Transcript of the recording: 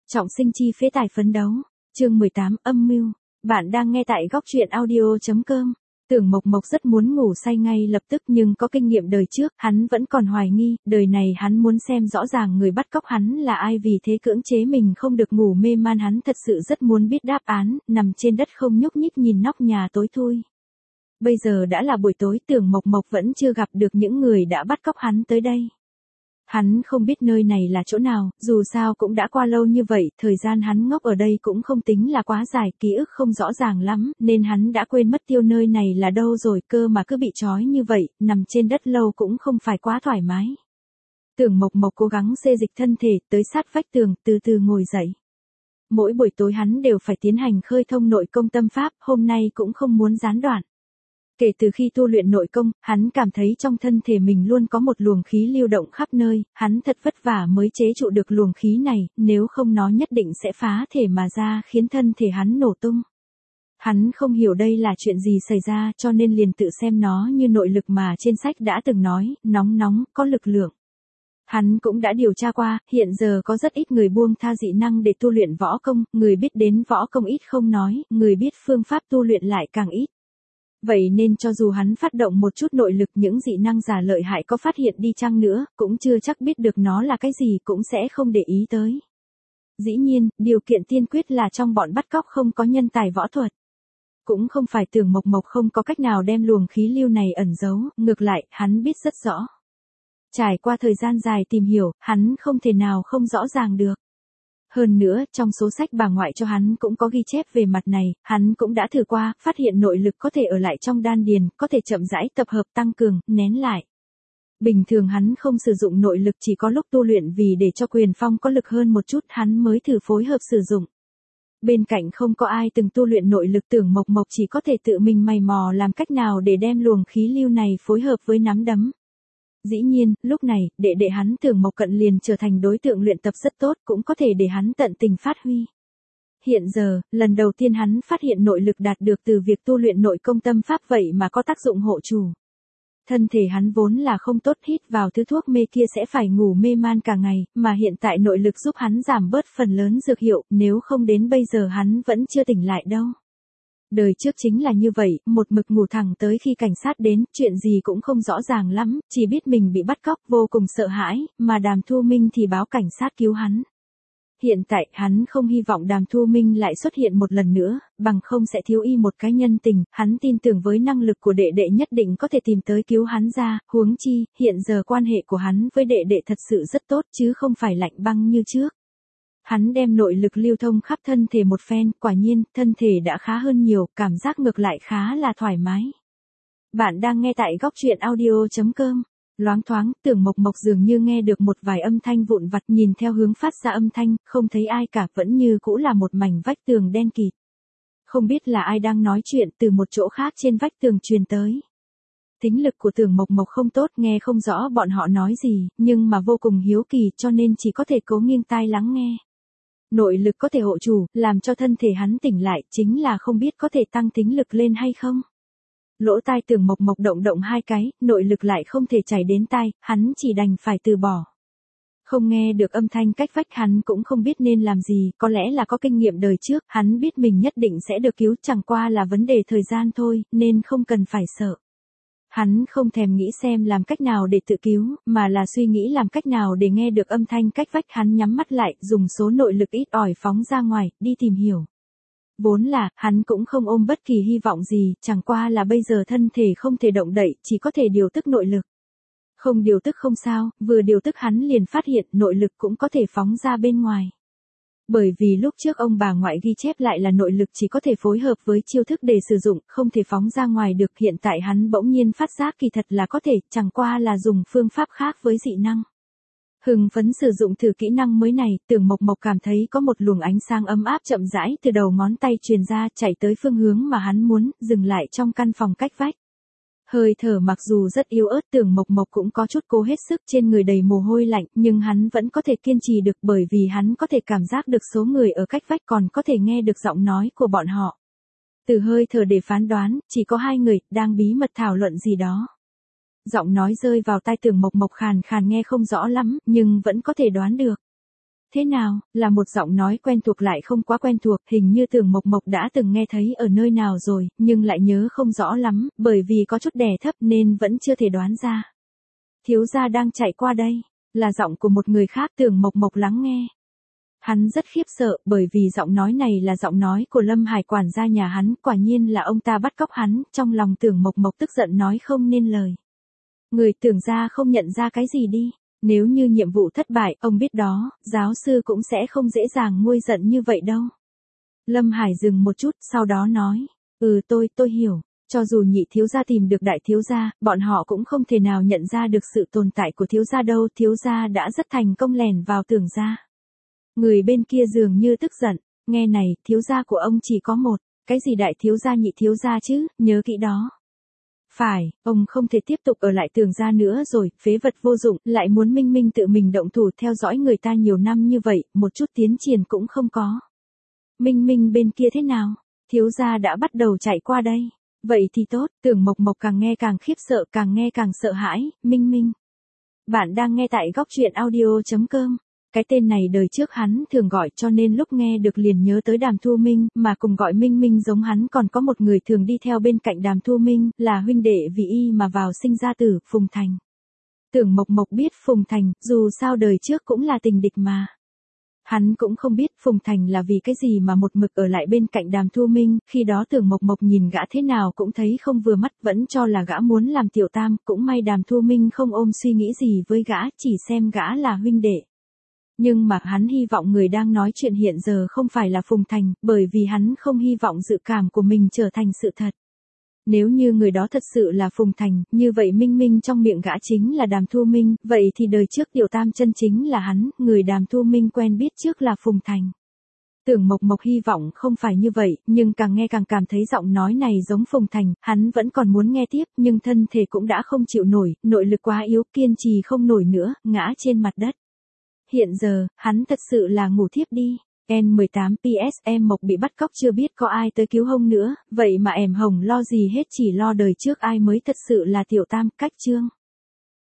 Trọng sinh chi phế tài phấn đấu. Chương 18, âm mưu. Bạn đang nghe tại góc truyện audio.com. Tưởng Mộc Mộc rất muốn ngủ say ngay lập tức, nhưng có kinh nghiệm đời trước, hắn vẫn còn hoài nghi, đời này hắn muốn xem rõ ràng người bắt cóc hắn là ai, vì thế cưỡng chế mình không được ngủ mê man. Hắn thật sự rất muốn biết đáp án, nằm trên đất không nhúc nhích nhìn nóc nhà tối thui. Bây giờ đã là buổi tối, Tưởng Mộc Mộc vẫn chưa gặp được những người đã bắt cóc hắn tới đây. Hắn không biết nơi này là chỗ nào, dù sao cũng đã qua lâu như vậy, thời gian hắn ngốc ở đây cũng không tính là quá dài, ký ức không rõ ràng lắm, nên hắn đã quên mất tiêu nơi này là đâu rồi, cơ mà cứ bị trói như vậy, nằm trên đất lâu cũng không phải quá thoải mái. Tưởng Mộc Mộc cố gắng xê dịch thân thể, tới sát vách tường, từ từ ngồi dậy. Mỗi buổi tối hắn đều phải tiến hành khơi thông nội công tâm pháp, hôm nay cũng không muốn gián đoạn. Kể từ khi tu luyện nội công, hắn cảm thấy trong thân thể mình luôn có một luồng khí lưu động khắp nơi, hắn thật vất vả mới chế trụ được luồng khí này, nếu không nó nhất định sẽ phá thể mà ra, khiến thân thể hắn nổ tung. Hắn không hiểu đây là chuyện gì xảy ra, cho nên liền tự xem nó như nội lực mà trên sách đã từng nói, nóng nóng, có lực lượng. Hắn cũng đã điều tra qua, hiện giờ có rất ít người buông tha dị năng để tu luyện võ công, người biết đến võ công ít không nói, người biết phương pháp tu luyện lại càng ít. Vậy nên cho dù hắn phát động một chút nội lực, những dị năng giả lợi hại có phát hiện đi chăng nữa, cũng chưa chắc biết được nó là cái gì, cũng sẽ không để ý tới. Dĩ nhiên, điều kiện tiên quyết là trong bọn bắt cóc không có nhân tài võ thuật. Cũng không phải Tưởng Mộc Mộc không có cách nào đem luồng khí lưu này ẩn giấu, ngược lại, hắn biết rất rõ. Trải qua thời gian dài tìm hiểu, hắn không thể nào không rõ ràng được. Hơn nữa, trong số sách bà ngoại cho hắn cũng có ghi chép về mặt này, hắn cũng đã thử qua, phát hiện nội lực có thể ở lại trong đan điền, có thể chậm rãi tập hợp tăng cường, nén lại. Bình thường hắn không sử dụng nội lực, chỉ có lúc tu luyện vì để cho quyền phong có lực hơn một chút hắn mới thử phối hợp sử dụng. Bên cạnh không có ai từng tu luyện nội lực, Tưởng Mộc Mộc chỉ có thể tự mình mày mò làm cách nào để đem luồng khí lưu này phối hợp với nắm đấm. Dĩ nhiên, lúc này, đệ đệ hắn Tưởng Mộc Cận liền trở thành đối tượng luyện tập rất tốt, cũng có thể để hắn tận tình phát huy. Hiện giờ, lần đầu tiên hắn phát hiện nội lực đạt được từ việc tu luyện nội công tâm pháp vậy mà có tác dụng hộ chủ. Thân thể hắn vốn là không tốt, hít vào thứ thuốc mê kia sẽ phải ngủ mê man cả ngày, mà hiện tại nội lực giúp hắn giảm bớt phần lớn dược hiệu, nếu không đến bây giờ hắn vẫn chưa tỉnh lại đâu. Đời trước chính là như vậy, một mực ngủ thẳng tới khi cảnh sát đến, chuyện gì cũng không rõ ràng lắm, chỉ biết mình bị bắt cóc, vô cùng sợ hãi, mà Đàm Thu Minh thì báo cảnh sát cứu hắn. Hiện tại, hắn không hy vọng Đàm Thu Minh lại xuất hiện một lần nữa, bằng không sẽ thiếu y một cái nhân tình, hắn tin tưởng với năng lực của đệ đệ nhất định có thể tìm tới cứu hắn ra, huống chi, hiện giờ quan hệ của hắn với đệ đệ thật sự rất tốt chứ không phải lạnh băng như trước. Hắn đem nội lực lưu thông khắp thân thể một phen, quả nhiên, thân thể đã khá hơn nhiều, cảm giác ngược lại khá là thoải mái. Bạn đang nghe tại góc truyện audio.com. Loáng thoáng, Tưởng Mộc Mộc dường như nghe được một vài âm thanh vụn vặt, nhìn theo hướng phát ra âm thanh, không thấy ai cả, vẫn như cũ là một mảnh vách tường đen kịt. Không biết là ai đang nói chuyện, từ một chỗ khác trên vách tường truyền tới. Thính lực của Tưởng Mộc Mộc không tốt, nghe không rõ bọn họ nói gì, nhưng mà vô cùng hiếu kỳ, cho nên chỉ có thể cố nghiêng tai lắng nghe. Nội lực có thể hộ chủ, làm cho thân thể hắn tỉnh lại, chính là không biết có thể tăng thính lực lên hay không. Lỗ tai Tưởng Mộc Mộc động động hai cái, nội lực lại không thể chảy đến tai, hắn chỉ đành phải từ bỏ. Không nghe được âm thanh cách vách, hắn cũng không biết nên làm gì, có lẽ là có kinh nghiệm đời trước, hắn biết mình nhất định sẽ được cứu, chẳng qua là vấn đề thời gian thôi, nên không cần phải sợ. Hắn không thèm nghĩ xem làm cách nào để tự cứu, mà là suy nghĩ làm cách nào để nghe được âm thanh cách vách. Hắn nhắm mắt lại, dùng số nội lực ít ỏi phóng ra ngoài, đi tìm hiểu. Vốn là, hắn cũng không ôm bất kỳ hy vọng gì, chẳng qua là bây giờ thân thể không thể động đậy, chỉ có thể điều tức nội lực. Không điều tức không sao, vừa điều tức hắn liền phát hiện nội lực cũng có thể phóng ra bên ngoài. Bởi vì lúc trước ông bà ngoại ghi chép lại là nội lực chỉ có thể phối hợp với chiêu thức để sử dụng, không thể phóng ra ngoài được, hiện tại hắn bỗng nhiên phát giác kỳ thật là có thể, chẳng qua là dùng phương pháp khác với dị năng. Hưng phấn sử dụng thử kỹ năng mới này, Tưởng Mộc Mộc cảm thấy có một luồng ánh sáng ấm áp chậm rãi từ đầu ngón tay truyền ra, chạy tới phương hướng mà hắn muốn, dừng lại trong căn phòng cách vách. Hơi thở mặc dù rất yếu ớt, Tưởng Mộc Mộc cũng có chút cố hết sức, trên người đầy mồ hôi lạnh, nhưng hắn vẫn có thể kiên trì được, bởi vì hắn có thể cảm giác được số người ở cách vách, còn có thể nghe được giọng nói của bọn họ. Từ hơi thở để phán đoán, chỉ có hai người đang bí mật thảo luận gì đó. Giọng nói rơi vào tai Tưởng Mộc Mộc khàn khàn nghe không rõ lắm, nhưng vẫn có thể đoán được. Thế nào, là một giọng nói quen thuộc lại không quá quen thuộc, hình như Tưởng Mộc Mộc đã từng nghe thấy ở nơi nào rồi, nhưng lại nhớ không rõ lắm, bởi vì có chút đè thấp nên vẫn chưa thể đoán ra. Thiếu gia đang chạy qua đây, là giọng của một người khác. Tưởng Mộc Mộc lắng nghe. Hắn rất khiếp sợ, bởi vì giọng nói này là giọng nói của Lâm Hải quản gia nhà hắn, quả nhiên là ông ta bắt cóc hắn, trong lòng Tưởng Mộc Mộc tức giận nói không nên lời. Người Tưởng gia không nhận ra cái gì đi, nếu như nhiệm vụ thất bại, ông biết đó, giáo sư cũng sẽ không dễ dàng nguôi giận như vậy đâu. Lâm Hải dừng một chút, sau đó nói, tôi hiểu. Cho dù nhị thiếu gia tìm được đại thiếu gia, bọn họ cũng không thể nào nhận ra được sự tồn tại của thiếu gia đâu. Thiếu gia đã rất thành công lẻn vào Tưởng gia. Người bên kia dường như tức giận, nghe này, thiếu gia của ông chỉ có một, cái gì đại thiếu gia nhị thiếu gia chứ, nhớ kỹ đó. Phải, ông không thể tiếp tục ở lại Tưởng gia nữa rồi, phế vật vô dụng, lại muốn Minh Minh tự mình động thủ theo dõi người ta nhiều năm như vậy, một chút tiến triển cũng không có. Minh Minh bên kia thế nào? Thiếu gia đã bắt đầu chạy qua đây. Vậy thì tốt. Tưởng Mộc Mộc càng nghe càng khiếp sợ, càng nghe càng sợ hãi. Minh Minh. Bạn đang nghe tại góc truyện audio.com. Cái tên này đời trước hắn thường gọi, cho nên lúc nghe được liền nhớ tới Đàm Thu Minh, mà cùng gọi Minh Minh giống hắn còn có một người thường đi theo bên cạnh Đàm Thu Minh, là huynh đệ vì y mà vào sinh ra tử, Phùng Thành. Tưởng Mộc Mộc biết Phùng Thành, dù sao đời trước cũng là tình địch mà. Hắn cũng không biết Phùng Thành là vì cái gì mà một mực ở lại bên cạnh Đàm Thu Minh, khi đó Tưởng Mộc Mộc nhìn gã thế nào cũng thấy không vừa mắt, vẫn cho là gã muốn làm tiểu tam, cũng may Đàm Thu Minh không ôm suy nghĩ gì với gã, chỉ xem gã là huynh đệ. Nhưng mà hắn hy vọng người đang nói chuyện hiện giờ không phải là Phùng Thành, bởi vì hắn không hy vọng dự cảm của mình trở thành sự thật. Nếu như người đó thật sự là Phùng Thành, như vậy Minh Minh trong miệng gã chính là Đàm Thu Minh, vậy thì đời trước tiểu tam chân chính là hắn, người Đàm Thu Minh quen biết trước là Phùng Thành. Tưởng Mộc Mộc hy vọng không phải như vậy, nhưng càng nghe càng cảm thấy giọng nói này giống Phùng Thành, hắn vẫn còn muốn nghe tiếp, nhưng thân thể cũng đã không chịu nổi, nội lực quá yếu, kiên trì không nổi nữa, ngã trên mặt đất. Hiện giờ, hắn thật sự là ngủ thiếp đi. N18 PS em Mộc bị bắt cóc chưa biết có ai tới cứu hông nữa, vậy mà em Hồng lo gì hết, chỉ lo đời trước ai mới thật sự là tiểu tam. Cách chương